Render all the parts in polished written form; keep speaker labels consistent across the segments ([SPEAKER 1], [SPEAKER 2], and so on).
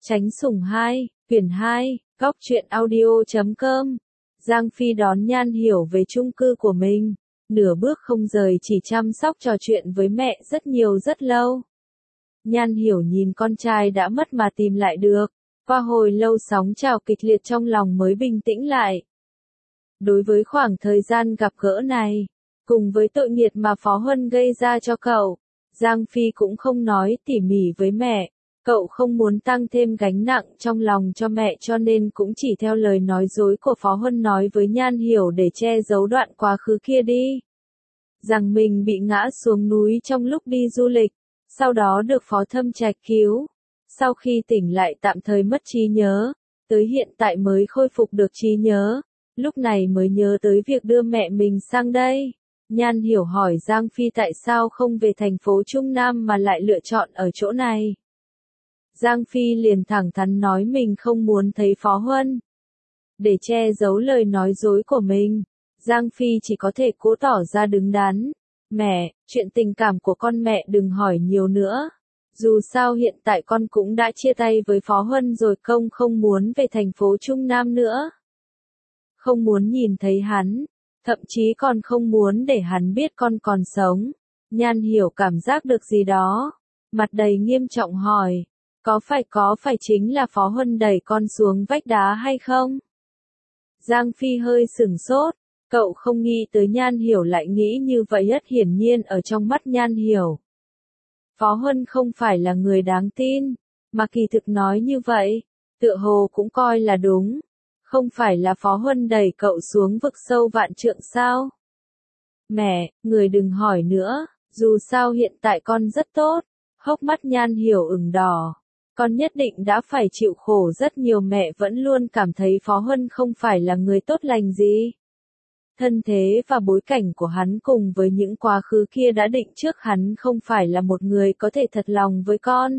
[SPEAKER 1] Tránh Sủng 2, quyển 2, góc truyện audio.com. Giang Phi đón Nhan Hiểu về chung cư của mình, nửa bước không rời chỉ chăm sóc trò chuyện với mẹ rất lâu. Nhan Hiểu nhìn con trai đã mất mà tìm lại được, qua hồi lâu sóng trào kịch liệt trong lòng mới bình tĩnh lại. Đối với khoảng thời gian gặp gỡ này, cùng với tội nghiệt mà Phó Huân gây ra cho cậu, Giang Phi cũng không nói tỉ mỉ với mẹ. Cậu không muốn tăng thêm gánh nặng trong lòng cho mẹ cho nên cũng chỉ theo lời nói dối của Phó Huân nói với Nhan Hiểu để che giấu đoạn quá khứ kia đi. Rằng mình bị ngã xuống núi trong lúc đi du lịch, sau đó được Phó Thâm Trạch cứu. Sau khi tỉnh lại tạm thời mất trí nhớ, tới hiện tại mới khôi phục được trí nhớ, lúc này mới nhớ tới việc đưa mẹ mình sang đây. Nhan Hiểu hỏi Giang Phi tại sao không về thành phố Trung Nam mà lại lựa chọn ở chỗ này. Giang Phi liền thẳng thắn nói mình không muốn thấy Phó Huân. Để che giấu lời nói dối của mình, Giang Phi chỉ có thể cố tỏ ra đứng đắn. Mẹ, chuyện tình cảm của con mẹ đừng hỏi nhiều nữa. Dù sao hiện tại con cũng đã chia tay với Phó Huân rồi, không muốn về thành phố Trung Nam nữa. Không muốn nhìn thấy hắn, thậm chí còn không muốn để hắn biết con còn sống. Nhan Hiểu cảm giác được gì đó, mặt đầy nghiêm trọng hỏi. Có phải chính là Phó Huân đẩy con xuống vách đá hay không? Giang Phi hơi sửng sốt, cậu không nghĩ tới Nhan Hiểu lại nghĩ như vậy. Hiển nhiên ở trong mắt Nhan Hiểu, Phó Huân không phải là người đáng tin, mà kỳ thực nói như vậy, tựa hồ cũng coi là đúng. Không phải là Phó Huân đẩy cậu xuống vực sâu vạn trượng sao? Mẹ, người đừng hỏi nữa, dù sao hiện tại con rất tốt. Hốc mắt Nhan Hiểu ửng đỏ. Con nhất định đã phải chịu khổ rất nhiều, mẹ vẫn luôn cảm thấy Phó Huân không phải là người tốt lành gì. Thân thế và bối cảnh của hắn cùng với những quá khứ kia đã định trước hắn không phải là một người có thể thật lòng với con.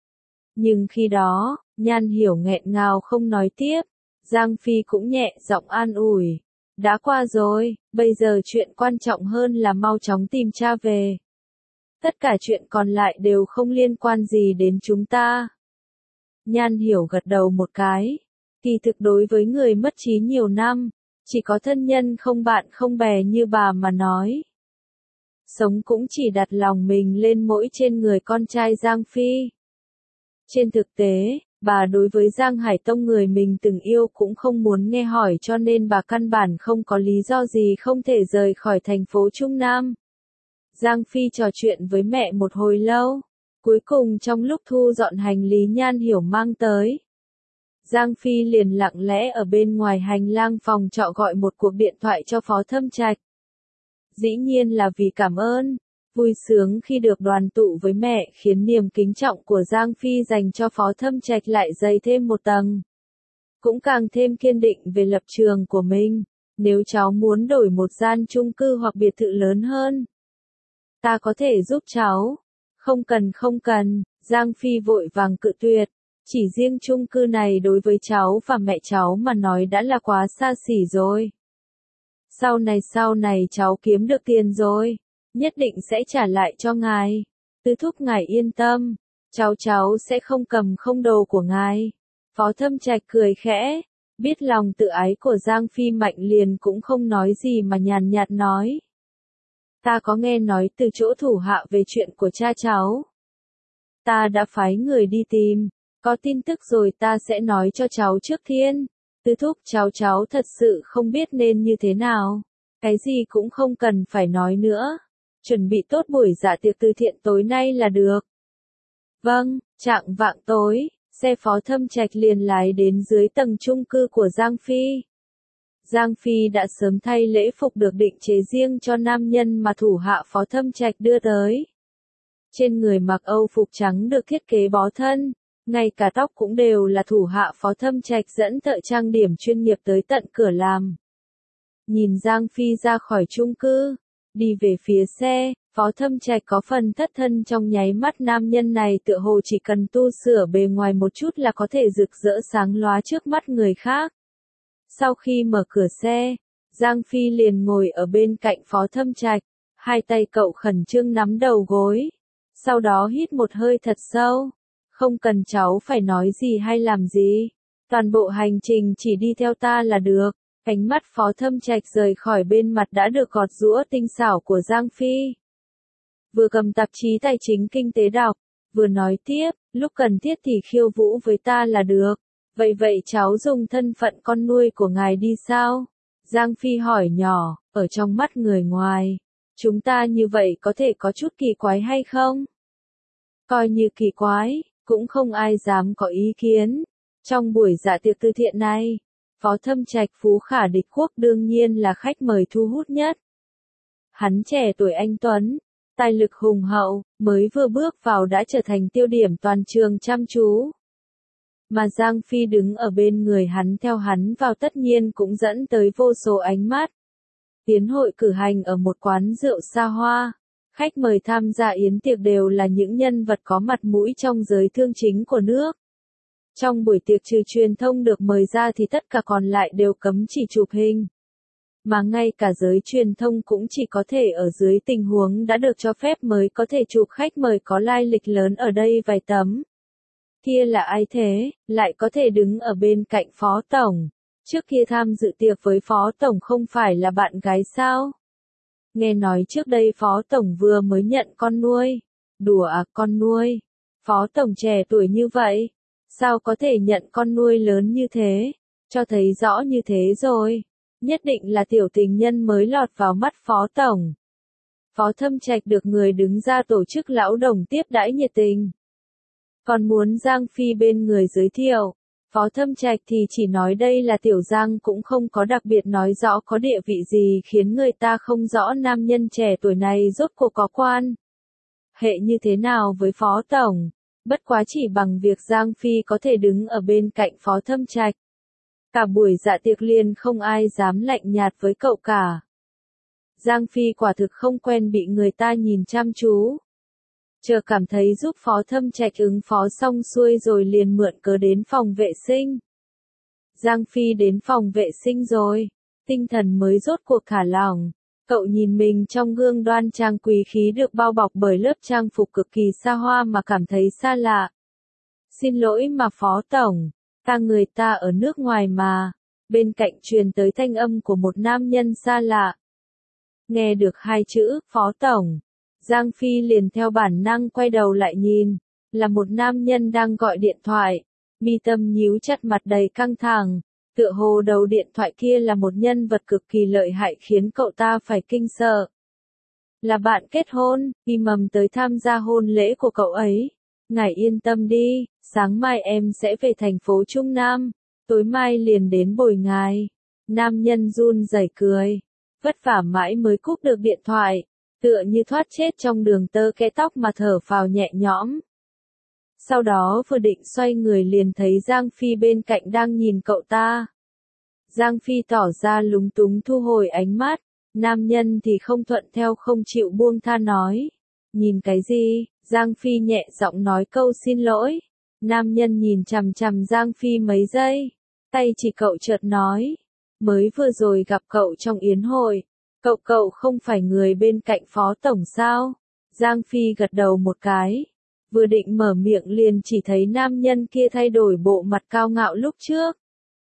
[SPEAKER 1] Nhưng khi đó, Nhan Hiểu nghẹn ngào không nói tiếp. Giang Phi cũng nhẹ giọng an ủi. Đã qua rồi, bây giờ chuyện quan trọng hơn là mau chóng tìm cha về. Tất cả chuyện còn lại đều không liên quan gì đến chúng ta. Nhan Hiểu gật đầu một cái. Kỳ thực đối với người mất trí nhiều năm, chỉ có thân nhân không bạn không bè như bà mà nói. Sống cũng chỉ đặt lòng mình lên mỗi trên người con trai Giang Phi. Trên thực tế, bà đối với Giang Hải Tông người mình từng yêu cũng không muốn nghe hỏi cho nên bà căn bản không có lý do gì không thể rời khỏi thành phố Trung Nam. Giang Phi trò chuyện với mẹ một hồi lâu. Cuối cùng trong lúc thu dọn hành lý Nhan Hiểu mang tới, Giang Phi liền lặng lẽ ở bên ngoài hành lang phòng trọ gọi một cuộc điện thoại cho Phó Thâm Trạch. Dĩ nhiên là vì cảm ơn, vui sướng khi được đoàn tụ với mẹ khiến niềm kính trọng của Giang Phi dành cho Phó Thâm Trạch lại dày thêm một tầng. Cũng càng thêm kiên định về lập trường của mình, nếu cháu muốn đổi một gian chung cư hoặc biệt thự lớn hơn, ta có thể giúp cháu. Không cần, Giang Phi vội vàng cự tuyệt. Chỉ riêng chung cư này đối với cháu và mẹ cháu mà nói đã là quá xa xỉ rồi. Sau này cháu kiếm được tiền rồi, nhất định sẽ trả lại cho ngài. Tứ thúc ngài yên tâm, cháu sẽ không cầm không đồ của ngài. Phó Thâm Trạch cười khẽ, biết lòng tự ái của Giang Phi mạnh liền cũng không nói gì mà nhàn nhạt nói. Ta có nghe nói từ chỗ thủ hạ về chuyện của cha cháu. Ta đã phái người đi tìm, có tin tức rồi ta sẽ nói cho cháu trước tiên. Tứ thúc cháu thật sự không biết nên như thế nào. Cái gì cũng không cần phải nói nữa. Chuẩn bị tốt buổi dạ tiệc từ thiện tối nay là được. Vâng, chạng vạng tối, xe Phó Thâm Trạch liền lái đến dưới tầng chung cư của Giang Phi. Giang Phi đã sớm thay lễ phục được định chế riêng cho nam nhân mà thủ hạ Phó Thâm Trạch đưa tới. Trên người mặc Âu phục trắng được thiết kế bó thân, ngay cả tóc cũng đều là thủ hạ Phó Thâm Trạch dẫn thợ trang điểm chuyên nghiệp tới tận cửa làm. Nhìn Giang Phi ra khỏi chung cư, đi về phía xe, Phó Thâm Trạch có phần thất thân trong nháy mắt. Nam nhân này tựa hồ chỉ cần tu sửa bề ngoài một chút là có thể rực rỡ sáng lóa trước mắt người khác. Sau khi mở cửa xe, Giang Phi liền ngồi ở bên cạnh Phó Thâm Trạch, hai tay cậu khẩn trương nắm đầu gối, sau đó hít một hơi thật sâu. Không cần cháu phải nói gì hay làm gì. Toàn bộ hành trình chỉ đi theo ta là được. Ánh mắt Phó Thâm Trạch rời khỏi bên mặt đã được gọt giũa tinh xảo của Giang Phi. Vừa cầm tạp chí tài chính kinh tế đọc, vừa nói tiếp, lúc cần thiết thì khiêu vũ với ta là được. Vậy cháu dùng thân phận con nuôi của ngài đi sao? Giang Phi hỏi nhỏ, ở trong mắt người ngoài. Chúng ta như vậy có thể có chút kỳ quái hay không? Coi như kỳ quái, cũng không ai dám có ý kiến. Trong buổi dạ tiệc từ thiện này, Phó Thâm Trạch Phú Khả Địch Quốc đương nhiên là khách mời thu hút nhất. Hắn trẻ tuổi anh tuấn, tài lực hùng hậu, mới vừa bước vào đã trở thành tiêu điểm toàn trường chăm chú. Mà Giang Phi đứng ở bên người hắn theo hắn vào tất nhiên cũng dẫn tới vô số ánh mắt. Yến hội cử hành ở một quán rượu xa hoa. Khách mời tham gia yến tiệc đều là những nhân vật có mặt mũi trong giới thương chính của nước. Trong buổi tiệc trừ truyền thông được mời ra thì tất cả còn lại đều cấm chỉ chụp hình. Mà ngay cả giới truyền thông cũng chỉ có thể ở dưới tình huống đã được cho phép mới có thể chụp khách mời có lai lịch lớn ở đây vài tấm. Kia là ai thế, lại có thể đứng ở bên cạnh Phó Tổng? Trước kia tham dự tiệc với Phó Tổng không phải là bạn gái sao? Nghe nói trước đây Phó Tổng vừa mới nhận con nuôi. Đùa à, con nuôi? Phó Tổng trẻ tuổi như vậy, sao có thể nhận con nuôi lớn như thế? Cho thấy rõ như thế rồi. Nhất định là tiểu tình nhân mới lọt vào mắt Phó Tổng. Phó Thâm Trạch được người đứng ra tổ chức lão đồng tiếp đãi nhiệt tình. Còn muốn Giang Phi bên người giới thiệu, Phó Thâm Trạch thì chỉ nói đây là tiểu Giang cũng không có đặc biệt nói rõ có địa vị gì khiến người ta không rõ nam nhân trẻ tuổi này rốt cuộc có quan hệ như thế nào với Phó Tổng. Bất quá chỉ bằng việc Giang Phi có thể đứng ở bên cạnh Phó Thâm Trạch. Cả buổi dạ tiệc liền không ai dám lạnh nhạt với cậu cả. Giang Phi quả thực không quen bị người ta nhìn chăm chú. Chờ cảm thấy giúp Phó Thâm Trạch ứng phó xong xuôi rồi liền mượn cớ đến phòng vệ sinh. Giang Phi đến phòng vệ sinh rồi, tinh thần mới rốt cuộc thả lỏng. Cậu nhìn mình trong gương đoan trang quý khí được bao bọc bởi lớp trang phục cực kỳ xa hoa mà cảm thấy xa lạ. Xin lỗi mà Phó Tổng, người ta ở nước ngoài mà. Bên cạnh truyền tới thanh âm của một nam nhân xa lạ. Nghe được hai chữ, Phó Tổng. Giang Phi liền theo bản năng quay đầu lại nhìn, là một nam nhân đang gọi điện thoại, mi tâm nhíu chặt mặt đầy căng thẳng, tựa hồ đầu điện thoại kia là một nhân vật cực kỳ lợi hại khiến cậu ta phải kinh sợ. Là bạn kết hôn, y mầm tới tham gia hôn lễ của cậu ấy. Ngài yên tâm đi, sáng mai em sẽ về thành phố Trung Nam, tối mai liền đến bồi ngài. Nam nhân run rẩy cười, vất vả mãi mới cúp được điện thoại. Tựa như thoát chết trong đường tơ kẽ tóc mà thở phào nhẹ nhõm. Sau đó vừa định xoay người liền thấy Giang Phi bên cạnh đang nhìn cậu ta. Giang Phi tỏ ra lúng túng thu hồi ánh mắt, nam nhân thì không thuận theo không chịu buông tha nói. Nhìn cái gì? Giang Phi nhẹ giọng nói câu xin lỗi. Nam nhân nhìn chằm chằm Giang Phi mấy giây, tay chỉ cậu chợt nói. Mới vừa rồi gặp cậu trong yến hội. Cậu không phải người bên cạnh Phó Tổng sao? Giang Phi gật đầu một cái. Vừa định mở miệng liền chỉ thấy nam nhân kia thay đổi bộ mặt cao ngạo lúc trước.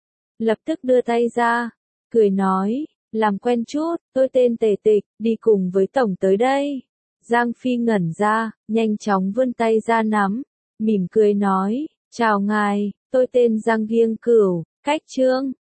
[SPEAKER 1] Lập tức đưa tay ra, cười nói, làm quen chút, tôi tên Tề Tịch, đi cùng với Tổng tới đây. Giang Phi ngẩn ra, nhanh chóng vươn tay ra nắm, mỉm cười nói, chào ngài, tôi tên Giang Giêng Cửu, cách Trương.